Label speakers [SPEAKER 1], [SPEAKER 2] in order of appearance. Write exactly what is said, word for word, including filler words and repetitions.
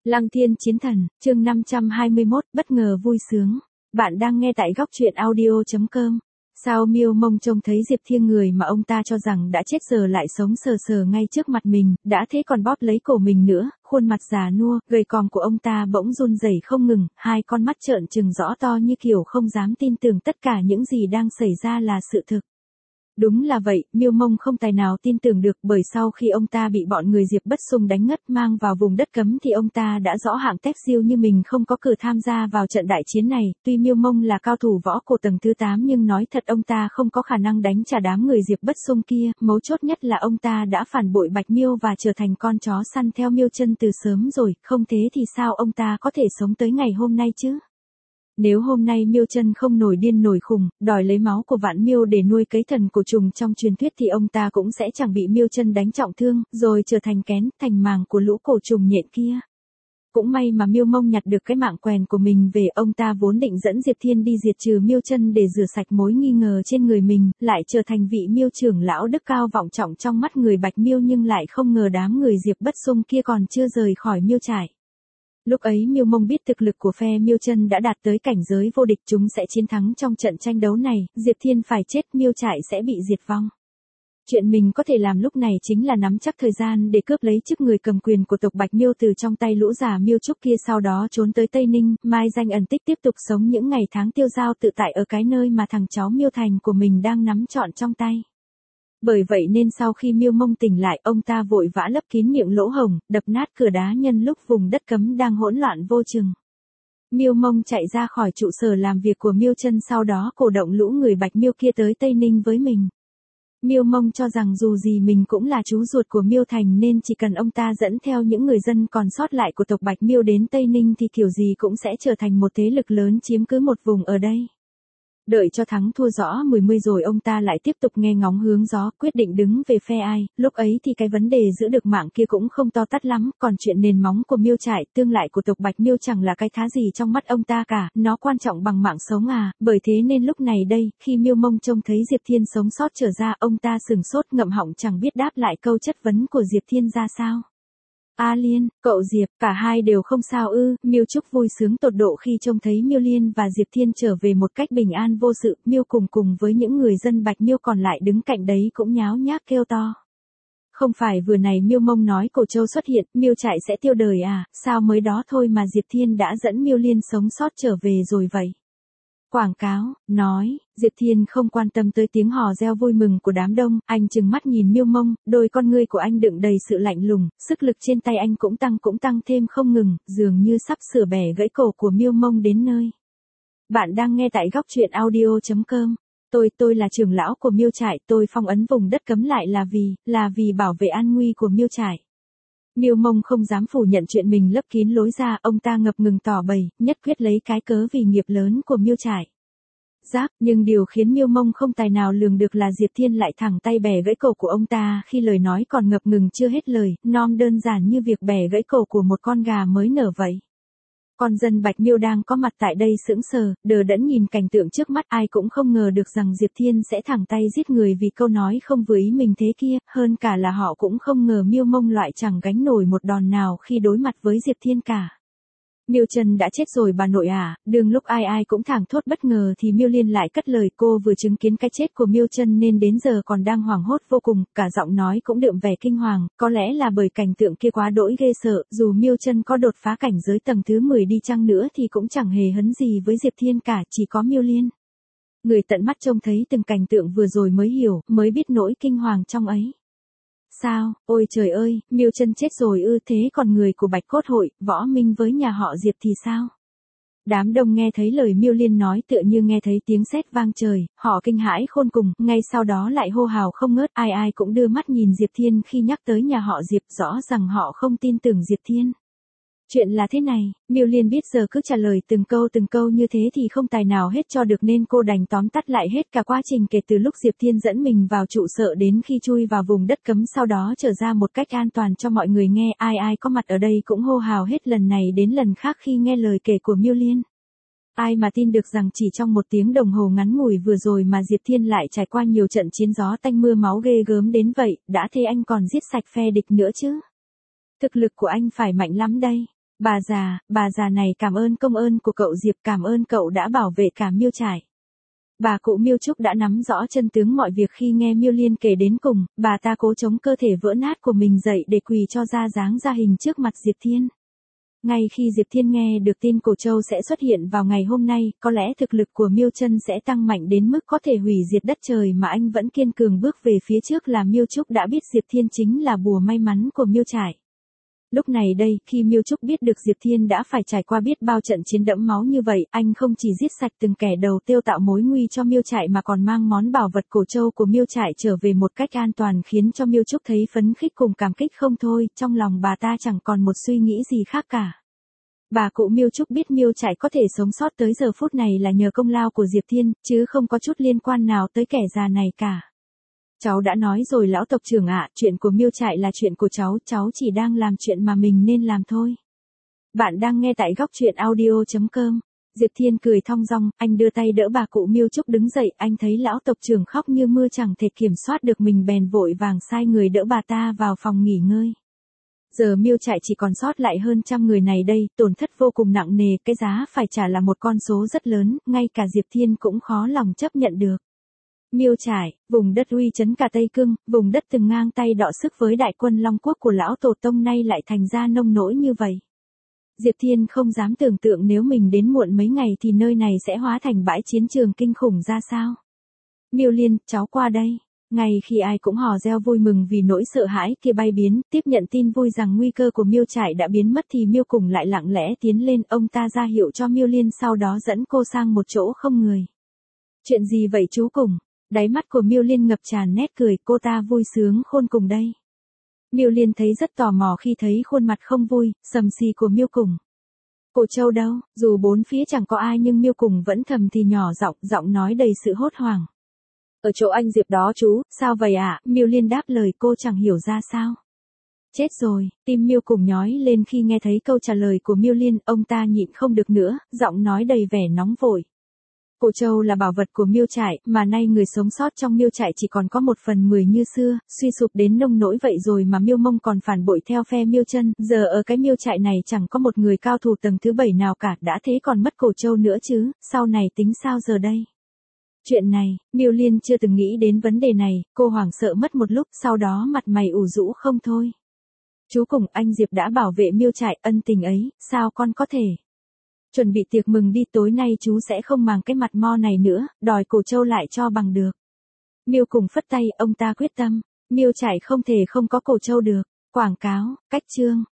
[SPEAKER 1] Lăng Thiên Chiến Thần, chương năm trăm hai mươi mốt, bất ngờ vui sướng. Bạn đang nghe tại góc truyện audio chấm com. Sao Miêu Mông trông thấy Diệp Thiên, người mà ông ta cho rằng đã chết giờ lại sống sờ sờ ngay trước mặt mình, đã thế còn bóp lấy cổ mình nữa, khuôn mặt già nua, gầy còm của ông ta bỗng run rẩy không ngừng, hai con mắt trợn trừng rõ to như kiểu không dám tin tưởng tất cả những gì đang xảy ra là sự thực. Đúng là vậy, Miêu Mông không tài nào tin tưởng được, bởi sau khi ông ta bị bọn người Diệp Bất Xung đánh ngất mang vào vùng đất cấm thì ông ta đã rõ hạng tép siêu như mình không có cử tham gia vào trận đại chiến này. Tuy Miêu Mông là cao thủ võ cổ tầng thứ tám nhưng nói thật ông ta không có khả năng đánh trả đám người Diệp Bất Xung kia, mấu chốt nhất là ông ta đã phản bội Bạch Miêu và trở thành con chó săn theo Miêu Chân từ sớm rồi, không thế thì sao ông ta có thể sống tới ngày hôm nay chứ? Nếu hôm nay Miêu Chân không nổi điên nổi khùng, đòi lấy máu của Vạn Miêu để nuôi cấy thần cổ trùng trong truyền thuyết thì ông ta cũng sẽ chẳng bị Miêu Chân đánh trọng thương, rồi trở thành kén, thành màng của lũ cổ trùng nhện kia. Cũng may mà Miêu Mông nhặt được cái mạng quèn của mình về, ông ta vốn định dẫn Diệp Thiên đi diệt trừ Miêu Chân để rửa sạch mối nghi ngờ trên người mình, lại trở thành vị Miêu trưởng lão đức cao vọng trọng trong mắt người Bạch Miêu, nhưng lại không ngờ đám người Diệp Bất Xung kia còn chưa rời khỏi Miêu trại. Lúc ấy Miêu Mông biết thực lực của phe Miêu Chân đã đạt tới cảnh giới vô địch, chúng sẽ chiến thắng trong trận tranh đấu này, Diệp Thiên phải chết, Miêu trại sẽ bị diệt vong. Chuyện mình có thể làm lúc này chính là nắm chắc thời gian để cướp lấy chức người cầm quyền của tộc Bạch Miêu từ trong tay lũ già Miêu Trúc kia, sau đó trốn tới Tây Ninh, mai danh ẩn tích tiếp tục sống những ngày tháng tiêu dao tự tại ở cái nơi mà thằng cháu Miêu Thành của mình đang nắm trọn trong tay. Bởi vậy nên sau khi Miêu Mông tỉnh lại, ông ta vội vã lấp kín miệng lỗ hổng, đập nát cửa đá nhân lúc vùng đất cấm đang hỗn loạn vô chừng. Miêu Mông chạy ra khỏi trụ sở làm việc của Miêu Chân, sau đó cổ động lũ người Bạch Miêu kia tới Tây Ninh với mình. Miêu Mông cho rằng dù gì mình cũng là chú ruột của Miêu Thành nên chỉ cần ông ta dẫn theo những người dân còn sót lại của tộc Bạch Miêu đến Tây Ninh thì kiểu gì cũng sẽ trở thành một thế lực lớn chiếm cứ một vùng ở đây. Đợi cho thắng thua rõ mười mươi rồi ông ta lại tiếp tục nghe ngóng hướng gió, quyết định đứng về phe ai. Lúc ấy thì cái vấn đề giữ được mạng kia cũng không to tát lắm, còn chuyện nền móng của Miêu trại, tương lai của tộc Bạch Miêu chẳng là cái thá gì trong mắt ông ta cả, nó quan trọng bằng mạng sống à. Bởi thế nên lúc này đây, khi Miêu Mông trông thấy Diệp Thiên sống sót trở ra, ông ta sừng sốt ngậm họng chẳng biết đáp lại câu chất vấn của Diệp Thiên ra sao. A Liên, cậu Diệp, cả hai đều không sao ư? Miêu Trúc vui sướng tột độ khi trông thấy Miêu Liên và Diệp Thiên trở về một cách bình an vô sự. Miêu cùng cùng với những người dân Bạch Miêu còn lại đứng cạnh đấy cũng nháo nhác kêu to. Không phải vừa này Miêu Mông nói Cổ Châu xuất hiện, Miêu trại sẽ tiêu đời à? Sao mới đó thôi mà Diệp Thiên đã dẫn Miêu Liên sống sót trở về rồi vậy? Quảng cáo, nói, Diệp Thiên không quan tâm tới tiếng hò reo vui mừng của đám đông, anh trừng mắt nhìn Miêu Mông, đôi con ngươi của anh đựng đầy sự lạnh lùng, sức lực trên tay anh cũng tăng cũng tăng thêm không ngừng, dường như sắp sửa bẻ gãy cổ của Miêu Mông đến nơi. Bạn đang nghe tại góc truyện audio chấm com. Tôi, tôi là trưởng lão của Miêu trại, tôi phong ấn vùng đất cấm lại là vì, là vì bảo vệ an nguy của Miêu trại. Miêu Mông không dám phủ nhận chuyện mình lấp kín lối ra, ông ta ngập ngừng tỏ bày, nhất quyết lấy cái cớ vì nghiệp lớn của Miêu trại. Giáp, nhưng điều khiến Miêu Mông không tài nào lường được là Diệp Thiên lại thẳng tay bẻ gãy cổ của ông ta khi lời nói còn ngập ngừng chưa hết lời, nom đơn giản như việc bẻ gãy cổ của một con gà mới nở vậy. Con dân Bạch Miêu đang có mặt tại đây sững sờ, đờ đẫn nhìn cảnh tượng trước mắt, ai cũng không ngờ được rằng Diệp Thiên sẽ thẳng tay giết người vì câu nói không vừa ý mình thế kia, hơn cả là họ cũng không ngờ Miêu Mông loại chẳng gánh nổi một đòn nào khi đối mặt với Diệp Thiên cả. Miêu Chân đã chết rồi bà nội à? Đương lúc ai ai cũng thảng thốt bất ngờ thì Miêu Liên lại cất lời, cô vừa chứng kiến cái chết của Miêu Chân nên đến giờ còn đang hoảng hốt vô cùng, cả giọng nói cũng đượm vẻ kinh hoàng, có lẽ là bởi cảnh tượng kia quá đỗi ghê sợ, dù Miêu Chân có đột phá cảnh giới tầng thứ mười đi chăng nữa thì cũng chẳng hề hấn gì với Diệp Thiên cả, chỉ có Miêu Liên. Người tận mắt trông thấy từng cảnh tượng vừa rồi mới hiểu, mới biết nỗi kinh hoàng trong ấy. Sao, ôi trời ơi, Miêu Chân chết rồi ư? Thế còn người của Bạch Cốt hội, Võ Minh với nhà họ Diệp thì sao? Đám đông nghe thấy lời Miêu Liên nói tựa như nghe thấy tiếng sét vang trời, họ kinh hãi khôn cùng, ngay sau đó lại hô hào không ngớt, ai ai cũng đưa mắt nhìn Diệp Thiên khi nhắc tới nhà họ Diệp, rõ rằng họ không tin tưởng Diệp Thiên. Chuyện là thế này, Miêu Liên biết giờ cứ trả lời từng câu từng câu như thế thì không tài nào hết cho được nên cô đành tóm tắt lại hết cả quá trình kể từ lúc Diệp Thiên dẫn mình vào trụ sở đến khi chui vào vùng đất cấm, sau đó trở ra một cách an toàn cho mọi người nghe. Ai ai có mặt ở đây cũng hô hào hết lần này đến lần khác khi nghe lời kể của Miêu Liên. Ai mà tin được rằng chỉ trong một tiếng đồng hồ ngắn ngủi vừa rồi mà Diệp Thiên lại trải qua nhiều trận chiến gió tanh mưa máu ghê gớm đến vậy, đã thế anh còn giết sạch phe địch nữa chứ. Thực lực của anh phải mạnh lắm đây. Bà già, bà già này cảm ơn công ơn của cậu Diệp, cảm ơn cậu đã bảo vệ cả Miêu Trải. Bà cụ Miêu Trúc đã nắm rõ chân tướng mọi việc khi nghe Miêu Liên kể đến cùng, bà ta cố chống cơ thể vỡ nát của mình dậy để quỳ cho ra dáng ra hình trước mặt Diệp Thiên. Ngay khi Diệp Thiên nghe được tin Cổ Châu sẽ xuất hiện vào ngày hôm nay, có lẽ thực lực của Miêu Chân sẽ tăng mạnh đến mức có thể hủy diệt đất trời mà anh vẫn kiên cường bước về phía trước là Miêu Trúc đã biết Diệp Thiên chính là bùa may mắn của Miêu Trải. Lúc này đây, khi Miêu Trúc biết được Diệp Thiên đã phải trải qua biết bao trận chiến đẫm máu như vậy, anh không chỉ giết sạch từng kẻ đầu tiêu tạo mối nguy cho Miêu Trải mà còn mang món bảo vật Cổ Châu của Miêu Trải trở về một cách an toàn khiến cho Miêu Trúc thấy phấn khích cùng cảm kích không thôi, trong lòng bà ta chẳng còn một suy nghĩ gì khác cả. Bà cụ Miêu Trúc biết Miêu Trải có thể sống sót tới giờ phút này là nhờ công lao của Diệp Thiên, chứ không có chút liên quan nào tới kẻ già này cả. Cháu đã nói rồi lão tộc trưởng ạ, chuyện của Miêu Trải là chuyện của cháu, cháu chỉ đang làm chuyện mà mình nên làm thôi. Bạn đang nghe tại góc truyện audio chấm com. Diệp Thiên cười thong dong, anh đưa tay đỡ bà cụ Miêu Trúc đứng dậy, anh thấy lão tộc trưởng khóc như mưa chẳng thể kiểm soát được mình bèn vội vàng sai người đỡ bà ta vào phòng nghỉ ngơi. Giờ Miêu Trải chỉ còn sót lại hơn trăm người này đây, tổn thất vô cùng nặng nề, cái giá phải trả là một con số rất lớn, ngay cả Diệp Thiên cũng khó lòng chấp nhận được. Miêu Trải, vùng đất uy chấn cả Tây Cương, vùng đất từng ngang tay đọ sức với đại quân Long Quốc của lão tổ tông nay lại thành ra nông nỗi như vậy. Diệp Thiên không dám tưởng tượng nếu mình đến muộn mấy ngày thì nơi này sẽ hóa thành bãi chiến trường kinh khủng ra sao. Miêu Liên, cháu qua đây. Ngay khi ai cũng hò reo vui mừng vì nỗi sợ hãi kia bay biến, tiếp nhận tin vui rằng nguy cơ của Miêu Trải đã biến mất thì Miêu Cùng lại lặng lẽ tiến lên, ông ta ra hiệu cho Miêu Liên sau đó dẫn cô sang một chỗ không người. Chuyện gì vậy chú Cùng? Đáy mắt của Miêu Liên ngập tràn nét cười, cô ta vui sướng khôn cùng đây. Miêu Liên thấy rất tò mò khi thấy khuôn mặt không vui, sầm xì của Miêu Cùng. Cổ Châu đâu? Dù bốn phía chẳng có ai nhưng Miêu Cùng vẫn thầm thì nhỏ giọng, giọng nói đầy sự hốt hoảng. Ở chỗ anh Diệp đó chú, sao vậy ạ? À? Miêu Liên đáp lời cô chẳng hiểu ra sao. Chết rồi, tim Miêu Cùng nhói lên khi nghe thấy câu trả lời của Miêu Liên, ông ta nhịn không được nữa, giọng nói đầy vẻ nóng vội. Cổ Châu là bảo vật của Miêu Trải, mà nay người sống sót trong Miêu Trải chỉ còn có một phần mười như xưa, suy sụp đến nông nỗi vậy rồi mà Miêu Mông còn phản bội theo phe Miêu Chân, giờ ở cái Miêu Trải này chẳng có một người cao thủ tầng thứ bảy nào cả, đã thế còn mất Cổ Châu nữa chứ, sau này tính sao giờ đây? Chuyện này, Miêu Liên chưa từng nghĩ đến vấn đề này, cô hoảng sợ mất một lúc, sau đó mặt mày ủ rũ không thôi. Chú Cùng, anh Diệp đã bảo vệ Miêu Trải, ân tình ấy, sao con có thể? Chuẩn bị tiệc mừng đi, tối nay chú sẽ không màng cái mặt mo này nữa, đòi Cổ Châu lại cho bằng được. Miêu Cùng phất tay, ông ta quyết tâm, Miêu Trải không thể không có Cổ Châu được. Quảng cáo, cách chương.